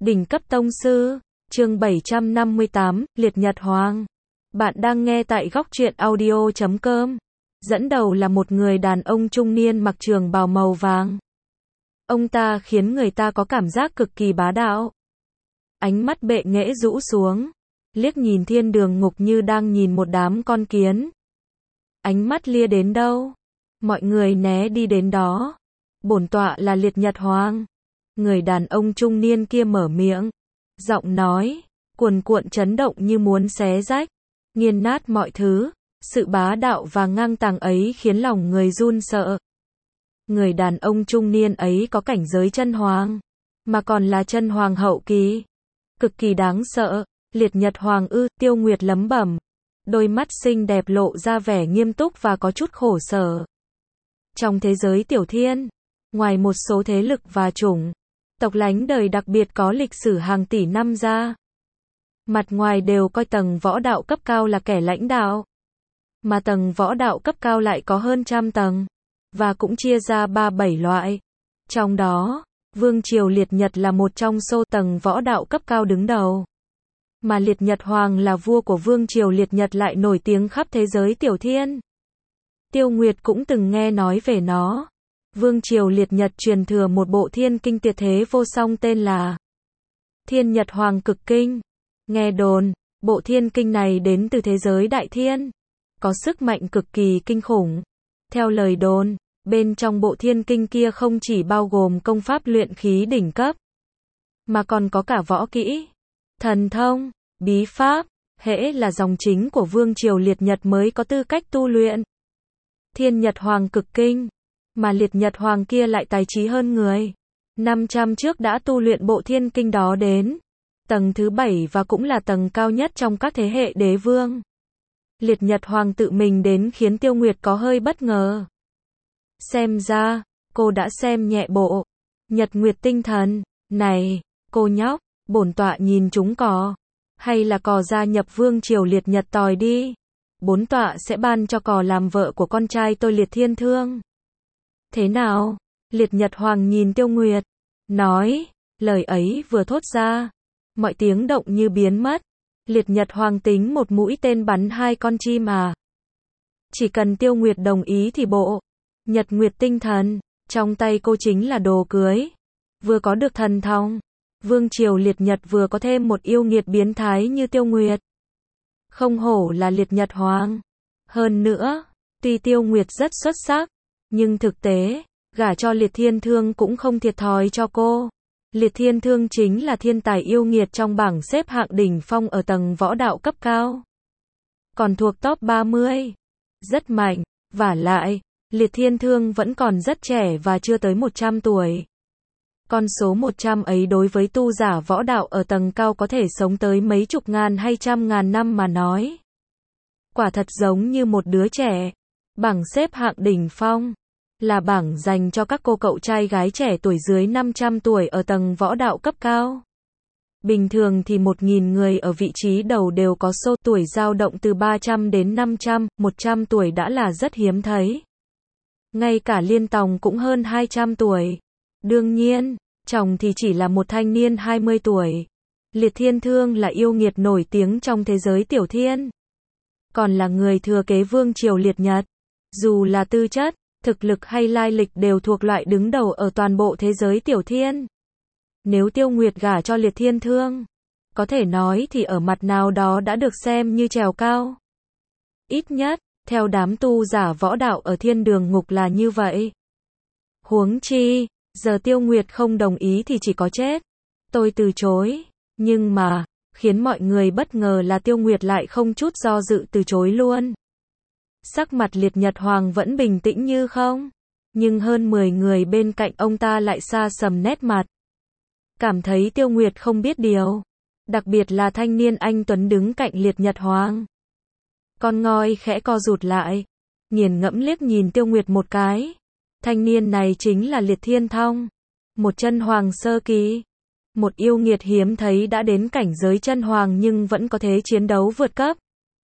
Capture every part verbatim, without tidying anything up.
Đỉnh cấp tông sư, chương bảy trăm năm mươi tám, Liệt Nhật Hoàng. Bạn đang nghe tại góc truyện audio chấm com. Dẫn đầu là một người đàn ông trung niên mặc trường bào màu vàng. Ông ta khiến người ta có cảm giác cực kỳ bá đạo. Ánh mắt bệ nghễ rũ xuống, liếc nhìn thiên đường ngục như đang nhìn một đám con kiến. Ánh mắt lia đến đâu, mọi người né đi đến đó. Bổn tọa là Liệt Nhật Hoàng. Người đàn ông trung niên kia mở miệng, giọng nói cuồn cuộn chấn động như muốn xé rách, nghiền nát mọi thứ. Sự bá đạo và ngang tàng ấy khiến lòng người run sợ. Người đàn ông trung niên ấy có cảnh giới chân hoàng, mà còn là chân hoàng hậu kỳ, cực kỳ đáng sợ. Liệt Nhật Hoàng ư? Tiêu Nguyệt lẩm bẩm, đôi mắt xinh đẹp lộ ra vẻ nghiêm túc và có chút khổ sở. Trong thế giới tiểu thiên, ngoài một số thế lực và chủng tộc lánh đời đặc biệt có lịch sử hàng tỷ năm ra, mặt ngoài đều coi tầng võ đạo cấp cao là kẻ lãnh đạo, mà tầng võ đạo cấp cao lại có hơn trăm tầng, và cũng chia ra ba bảy loại. Trong đó, Vương triều Liệt Nhật là một trong số tầng võ đạo cấp cao đứng đầu. Mà Liệt Nhật Hoàng là vua của Vương triều Liệt Nhật lại nổi tiếng khắp thế giới tiểu thiên. Tiêu Nguyệt cũng từng nghe nói về nó. Vương triều Liệt Nhật truyền thừa một bộ thiên kinh tuyệt thế vô song tên là Thiên Nhật Hoàng Cực Kinh. Nghe đồn, bộ thiên kinh này đến từ thế giới đại thiên, có sức mạnh cực kỳ kinh khủng. Theo lời đồn, bên trong bộ thiên kinh kia không chỉ bao gồm công pháp luyện khí đỉnh cấp, mà còn có cả võ kỹ, thần thông, bí pháp, hễ là dòng chính của Vương triều Liệt Nhật mới có tư cách tu luyện. Thiên Nhật Hoàng Cực Kinh. Mà Liệt Nhật Hoàng kia lại tài trí hơn người. Năm trăm trước đã tu luyện bộ thiên kinh đó đến tầng thứ bảy và cũng là tầng cao nhất trong các thế hệ đế vương. Liệt Nhật Hoàng tự mình đến khiến Tiêu Nguyệt có hơi bất ngờ. Xem ra, cô đã xem nhẹ bộ Nhật Nguyệt Tinh Thần. Này, cô nhóc, bổn tọa nhìn trúng cò. Hay là cò gia nhập Vương triều Liệt Nhật tòi đi. Bổn tọa sẽ ban cho cò làm vợ của con trai tôi Liệt Thiên Thương. Thế nào? Liệt Nhật Hoàng nhìn Tiêu Nguyệt, nói, lời ấy vừa thốt ra, mọi tiếng động như biến mất. Liệt Nhật Hoàng tính một mũi tên bắn hai con chim à. Chỉ cần Tiêu Nguyệt đồng ý thì bộ Nhật Nguyệt Tinh Thần trong tay cô chính là đồ cưới. Vừa có được thần thông, Vương triều Liệt Nhật vừa có thêm một yêu nghiệt biến thái như Tiêu Nguyệt. Không hổ là Liệt Nhật Hoàng. Hơn nữa, tuy Tiêu Nguyệt rất xuất sắc, nhưng thực tế, gả cho Liệt Thiên Thương cũng không thiệt thòi cho cô. Liệt Thiên Thương chính là thiên tài yêu nghiệt trong bảng xếp hạng đỉnh phong ở tầng võ đạo cấp cao. Còn thuộc top ba mươi. Rất mạnh, vả lại, Liệt Thiên Thương vẫn còn rất trẻ và chưa tới một trăm tuổi. Con số một trăm ấy đối với tu giả võ đạo ở tầng cao có thể sống tới mấy chục ngàn hay trăm ngàn năm mà nói. Quả thật giống như một đứa trẻ. Bảng xếp hạng đỉnh phong là bảng dành cho các cô cậu trai gái trẻ tuổi dưới năm trăm tuổi ở tầng võ đạo cấp cao. Bình thường thì một nghìn người ở vị trí đầu đều có số tuổi dao động từ ba trăm đến năm trăm, một trăm tuổi đã là rất hiếm thấy. Ngay cả Liên Tòng cũng hơn hai trăm tuổi. Đương nhiên, chồng thì chỉ là một thanh niên hai mươi tuổi. Liệt Thiên Thương là yêu nghiệt nổi tiếng trong thế giới tiểu thiên, còn là người thừa kế Vương triều Liệt Nhật. Dù là tư chất, thực lực hay lai lịch đều thuộc loại đứng đầu ở toàn bộ thế giới tiểu thiên. Nếu Tiêu Nguyệt gả cho Liệt Thiên Thương, có thể nói thì ở mặt nào đó đã được xem như trèo cao. Ít nhất, theo đám tu giả võ đạo ở thiên đường ngục là như vậy. Huống chi, giờ Tiêu Nguyệt không đồng ý thì chỉ có chết. Tôi từ chối. Nhưng mà, khiến mọi người bất ngờ là Tiêu Nguyệt lại không chút do dự từ chối luôn. Sắc mặt Liệt Nhật Hoàng vẫn bình tĩnh như không, nhưng hơn mười người bên cạnh ông ta lại xa sầm nét mặt. Cảm thấy Tiêu Nguyệt không biết điều, đặc biệt là thanh niên anh tuấn đứng cạnh Liệt Nhật Hoàng. Con ngoi khẽ co rụt lại, nghiền ngẫm liếc nhìn Tiêu Nguyệt một cái. Thanh niên này chính là Liệt Thiên Thông, một chân hoàng sơ kỳ, một yêu nghiệt hiếm thấy đã đến cảnh giới chân hoàng nhưng vẫn có thế chiến đấu vượt cấp.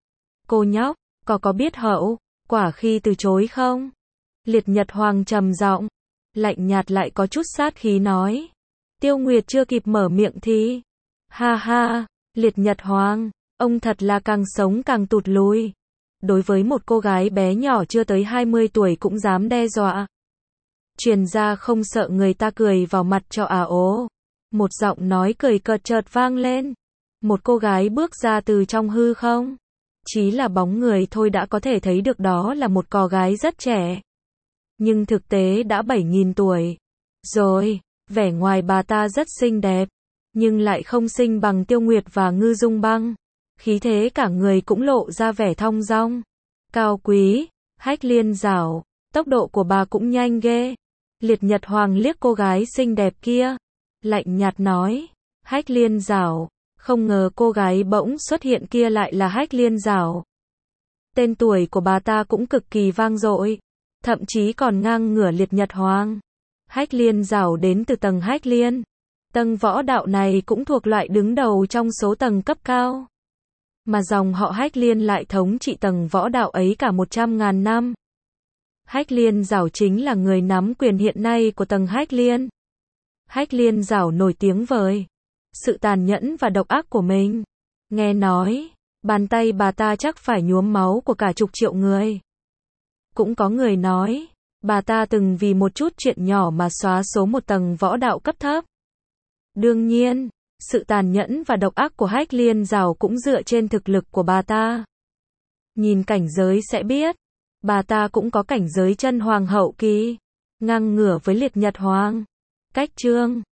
Cô nhóc, có có biết hậu quả khi từ chối không? Liệt Nhật Hoàng trầm giọng, lạnh nhạt lại có chút sát khí nói. Tiêu Nguyệt chưa kịp mở miệng thì, ha ha, Liệt Nhật Hoàng, ông thật là càng sống càng tụt lùi. Đối với một cô gái bé nhỏ chưa tới hai mươi tuổi cũng dám đe dọa. Truyền ra không sợ người ta cười vào mặt cho à ố. Một giọng nói cười cợt chợt vang lên. Một cô gái bước ra từ trong hư không. Chỉ là bóng người thôi đã có thể thấy được đó là một cô gái rất trẻ. Nhưng thực tế đã bảy nghìn tuổi. Rồi, vẻ ngoài bà ta rất xinh đẹp. Nhưng lại không xinh bằng Tiêu Nguyệt và Ngư Dung Băng. Khí thế cả người cũng lộ ra vẻ thong dong. Cao quý, Hách Liên Giảo. Tốc độ của bà cũng nhanh ghê. Liệt Nhật Hoàng liếc cô gái xinh đẹp kia. Lạnh nhạt nói. Hách Liên Giảo. Không ngờ cô gái bỗng xuất hiện kia lại là Hách Liên Giảo. Tên tuổi của bà ta cũng cực kỳ vang dội. Thậm chí còn ngang ngửa Liệt Nhật Hoàng. Hách Liên Giảo đến từ tầng Hách Liên. Tầng võ đạo này cũng thuộc loại đứng đầu trong số tầng cấp cao. Mà dòng họ Hách Liên lại thống trị tầng võ đạo ấy cả một trăm ngàn năm. Hách Liên Giảo chính là người nắm quyền hiện nay của tầng Hách Liên. Hách Liên Giảo nổi tiếng với sự tàn nhẫn và độc ác của mình. Nghe nói, bàn tay bà ta chắc phải nhuốm máu của cả chục triệu người. Cũng có người nói, bà ta từng vì một chút chuyện nhỏ mà xóa số một tầng võ đạo cấp thấp. Đương nhiên, sự tàn nhẫn và độc ác của Hách Liên Giảo cũng dựa trên thực lực của bà ta. Nhìn cảnh giới sẽ biết, bà ta cũng có cảnh giới chân hoàng hậu kỳ, ngang ngửa với Liệt Nhật Hoàng. Cách chương